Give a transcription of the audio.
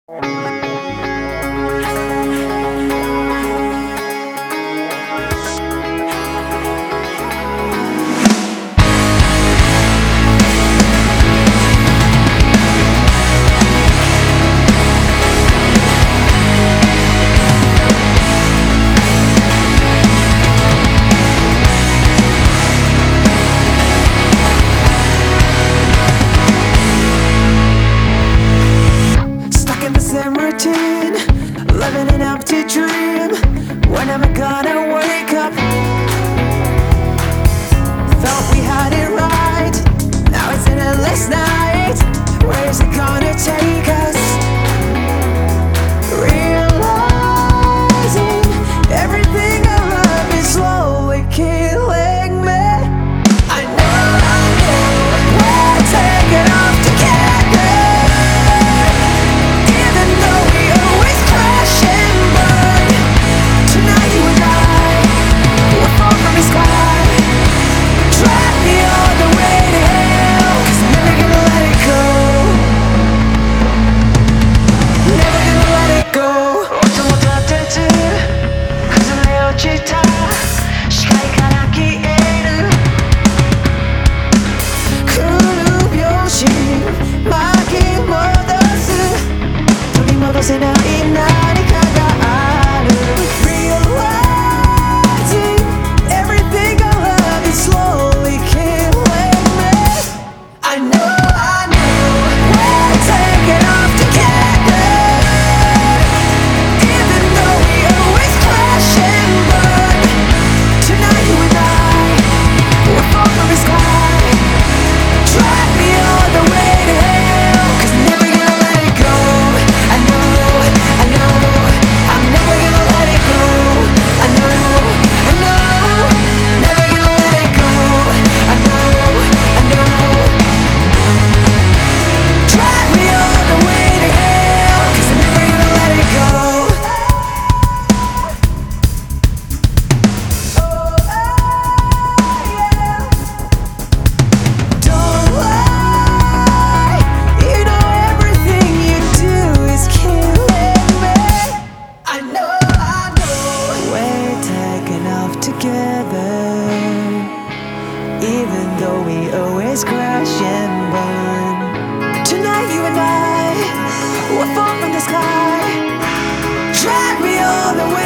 Routine, living an empty dream. When am I gonna wake up? Thought we had it right, now it's an endless night. Where is it gonna take us? Realizing everything I love is slowly killing me. I know we're taking off together. Everything I love is slowly killing me. I know we're taking off together. Even though we always crash and burn. Tonight you and I, we'll fall from the sky. Drag me all the way to hell, 'cause I'm never gonna let it go. I know, I'm never gonna let it go. I know, never gonna let it go. I know. Drag me all the way to hell, 'cause I'm never gonna let it go. Don't lie, you know everything you do is killing me. I know we're taking off together. Even though we always crash and burn. Tonight you and I will fall from the sky. Drag me all the way